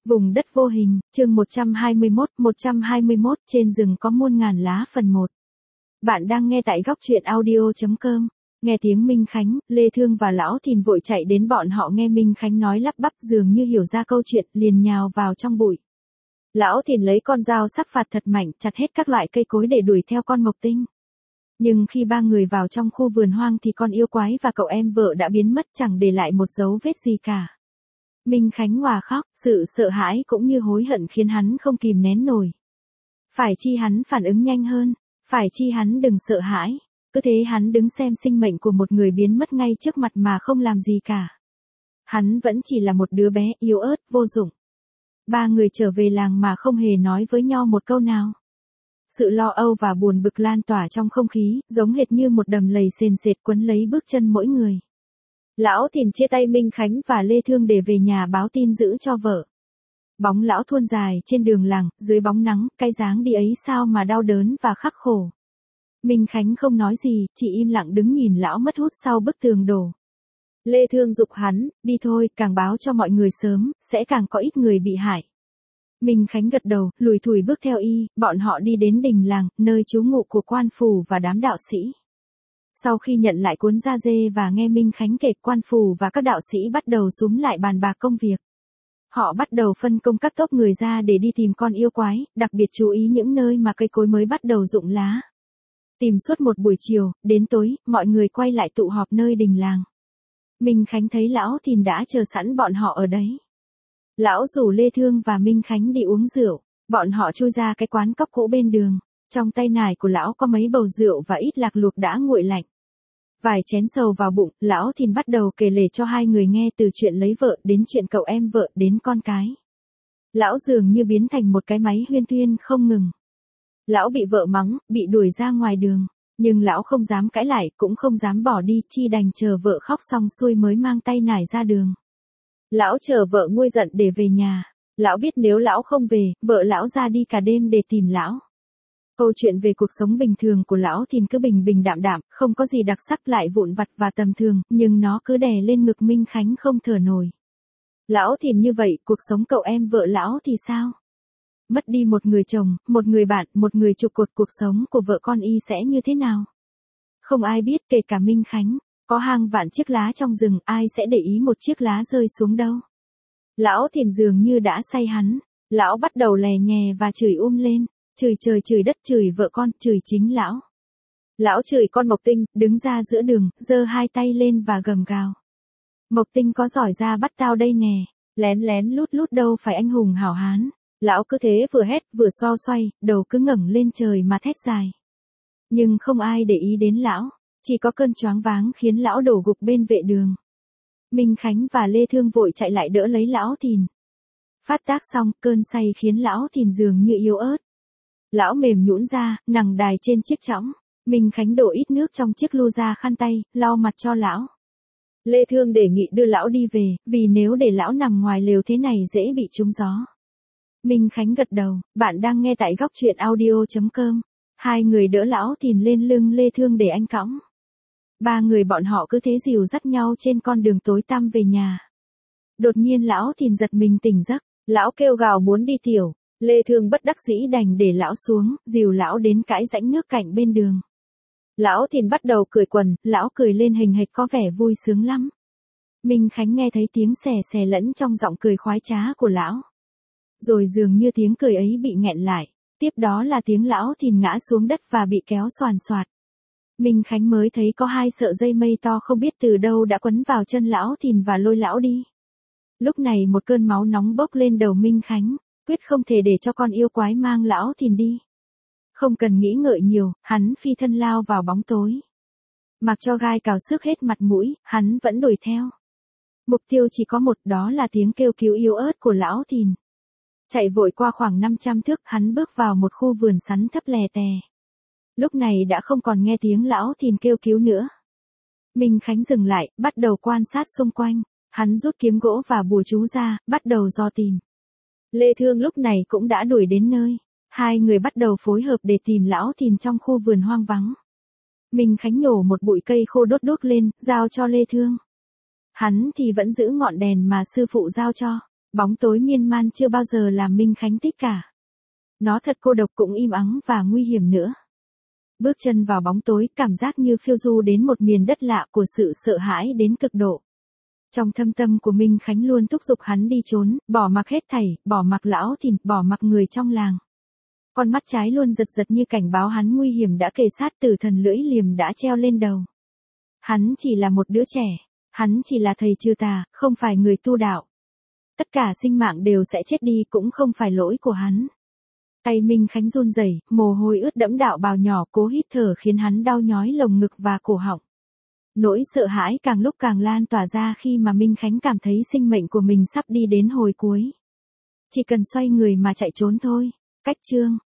Vùng đất vô hình, chương 121, trên rừng có muôn ngàn lá phần 1. Bạn đang nghe tại góc truyện audio.com. Nghe tiếng Minh Khánh, Lê Thương và Lão Thìn vội chạy đến, bọn họ nghe Minh Khánh nói lắp bắp dường như hiểu ra câu chuyện, liền nhào vào trong bụi. Lão Thìn lấy con dao sắc phạt thật mạnh, chặt hết các loại cây cối để đuổi theo con Mộc Tinh. Nhưng khi ba người vào trong khu vườn hoang thì con yêu quái và cậu em vợ đã biến mất, chẳng để lại một dấu vết gì cả. Minh Khánh òa khóc, sự sợ hãi cũng như hối hận khiến hắn không kìm nén nổi. Phải chi hắn phản ứng nhanh hơn, phải chi hắn đừng sợ hãi, cứ thế hắn đứng xem sinh mệnh của một người biến mất ngay trước mặt mà không làm gì cả. Hắn vẫn chỉ là một đứa bé yếu ớt, vô dụng. Ba người trở về làng mà không hề nói với nhau một câu nào. Sự lo âu và buồn bực lan tỏa trong không khí, giống hệt như một đầm lầy sền sệt quấn lấy bước chân mỗi người. Lão Thìn chia tay Minh Khánh và Lê Thương để về nhà báo tin dữ cho vợ. Bóng lão thuôn dài trên đường làng, dưới bóng nắng, cái dáng đi ấy sao mà đau đớn và khắc khổ. Minh Khánh không nói gì, chỉ im lặng đứng nhìn lão mất hút sau bức tường đổ. Lê Thương giục hắn, đi thôi, càng báo cho mọi người sớm, sẽ càng có ít người bị hại. Minh Khánh gật đầu, lùi thủi bước theo y, bọn họ đi đến đình làng, nơi trú ngụ của quan phủ và đám đạo sĩ. Sau khi nhận lại cuốn da dê và nghe Minh Khánh kể, quan phủ và các đạo sĩ bắt đầu xúm lại bàn bạc công việc. Họ bắt đầu phân công các tốp người ra để đi tìm con yêu quái, đặc biệt chú ý những nơi mà cây cối mới bắt đầu rụng lá. Tìm suốt một buổi chiều, đến tối, mọi người quay lại tụ họp nơi đình làng. Minh Khánh thấy Lão Thìn đã chờ sẵn bọn họ ở đấy. Lão rủ Lê Thương và Minh Khánh đi uống rượu, bọn họ chui ra cái quán cóc cũ bên đường. Trong tay nải của lão có mấy bầu rượu và ít lạc luộc đã nguội lạnh. Vài chén sầu vào bụng, Lão Thìn bắt đầu kể lể cho hai người nghe, từ chuyện lấy vợ đến chuyện cậu em vợ đến con cái. Lão dường như biến thành một cái máy huyên thuyên không ngừng. Lão bị vợ mắng, bị đuổi ra ngoài đường, nhưng lão không dám cãi lại, cũng không dám bỏ đi, chi đành chờ vợ khóc xong xuôi mới mang tay nải ra đường. Lão chờ vợ nguôi giận để về nhà. Lão biết nếu lão không về, vợ lão ra đi cả đêm để tìm lão. Câu chuyện về cuộc sống bình thường của Lão Thìn cứ bình bình đạm đạm, không có gì đặc sắc, lại vụn vặt và tầm thường, nhưng nó cứ đè lên ngực Minh Khánh không thở nổi. Lão Thìn như vậy, cuộc sống cậu em vợ lão thì sao? Mất đi một người chồng, một người bạn, một người trụ cột cuộc sống của vợ con y sẽ như thế nào? Không ai biết, kể cả Minh Khánh. Có hàng vạn chiếc lá trong rừng, ai sẽ để ý một chiếc lá rơi xuống đâu? Lão Thìn dường như đã say hắn. Lão bắt đầu lè nhè và chửi lên. Chửi trời chửi đất, chửi vợ con, chửi chính lão. Lão chửi con Mộc Tinh, đứng ra giữa đường, giơ hai tay lên và gầm gào. Mộc Tinh có giỏi ra bắt tao đây nè, lén lén lút lút đâu phải anh hùng hảo hán. Lão cứ thế vừa hét vừa xoay, đầu cứ ngẩng lên trời mà thét dài. Nhưng không ai để ý đến lão, chỉ có cơn choáng váng khiến lão đổ gục bên vệ đường. Minh Khánh và Lê Thương vội chạy lại đỡ lấy Lão Thìn. Phát tác xong, cơn say khiến Lão Thìn dường như yếu ớt. Lão mềm nhũn ra, nằm đài trên chiếc chõng. Minh Khánh đổ ít nước trong chiếc lu ra khăn tay, lau mặt cho lão. Lê Thương đề nghị đưa lão đi về, vì nếu để lão nằm ngoài lều thế này dễ bị trúng gió. Minh Khánh gật đầu, bạn đang nghe tại góc truyện audio.com. Hai người đỡ Lão Thìn lên lưng Lê Thương để anh cõng. Ba người bọn họ cứ thế dìu dắt nhau trên con đường tối tăm về nhà. Đột nhiên Lão Thìn giật mình tỉnh giấc, lão kêu gào muốn đi tiểu. Lê Thương bất đắc dĩ đành để lão xuống, dìu lão đến cái rãnh nước cạnh bên đường. Lão Thìn bắt đầu cười quần, lão cười lên hình hệt có vẻ vui sướng lắm. Minh Khánh nghe thấy tiếng xè xè lẫn trong giọng cười khoái trá của lão. Rồi dường như tiếng cười ấy bị nghẹn lại, tiếp đó là tiếng Lão Thìn ngã xuống đất và bị kéo xoàn xoạt. Minh Khánh mới thấy có hai sợi dây mây to không biết từ đâu đã quấn vào chân Lão Thìn và lôi lão đi. Lúc này một cơn máu nóng bốc lên đầu Minh Khánh. Quyết không thể để cho con yêu quái mang Lão Thìn đi. Không cần nghĩ ngợi nhiều, hắn phi thân lao vào bóng tối. Mặc cho gai cào xước hết mặt mũi, hắn vẫn đuổi theo. Mục tiêu chỉ có một, đó là tiếng kêu cứu yếu ớt của Lão Thìn. Chạy vội qua khoảng 500 thước, hắn bước vào một khu vườn sắn thấp lè tè. Lúc này đã không còn nghe tiếng Lão Thìn kêu cứu nữa. Minh Khánh dừng lại, bắt đầu quan sát xung quanh. Hắn rút kiếm gỗ và bùa chú ra, bắt đầu dò tìm. Lê Thương lúc này cũng đã đuổi đến nơi. Hai người bắt đầu phối hợp để tìm Lão Thìn trong khu vườn hoang vắng. Minh Khánh nhổ một bụi cây khô đốt đuốc lên, giao cho Lê Thương. Hắn thì vẫn giữ ngọn đèn mà sư phụ giao cho. Bóng tối miên man chưa bao giờ làm Minh Khánh thích cả. Nó thật cô độc cũng im ắng và nguy hiểm nữa. Bước chân vào bóng tối, cảm giác như phiêu du đến một miền đất lạ của sự sợ hãi đến cực độ. Trong thâm tâm của Minh Khánh luôn thúc giục hắn đi trốn, bỏ mặc hết thảy, bỏ mặc lão thìn, bỏ mặc người trong làng. Con mắt trái luôn giật giật như cảnh báo hắn nguy hiểm đã kề sát, tử thần lưỡi liềm đã treo lên đầu. Hắn chỉ là một đứa trẻ, hắn chỉ là thầy trừ tà, không phải người tu đạo. Tất cả sinh mạng đều sẽ chết đi cũng không phải lỗi của hắn. Tay Minh Khánh run rẩy, mồ hôi ướt đẫm đạo bào nhỏ cố hít thở khiến hắn đau nhói lồng ngực và cổ họng. Nỗi sợ hãi càng lúc càng lan tỏa ra khi mà Minh Khánh cảm thấy sinh mệnh của mình sắp đi đến hồi cuối. Chỉ cần xoay người mà chạy trốn thôi. Cách chương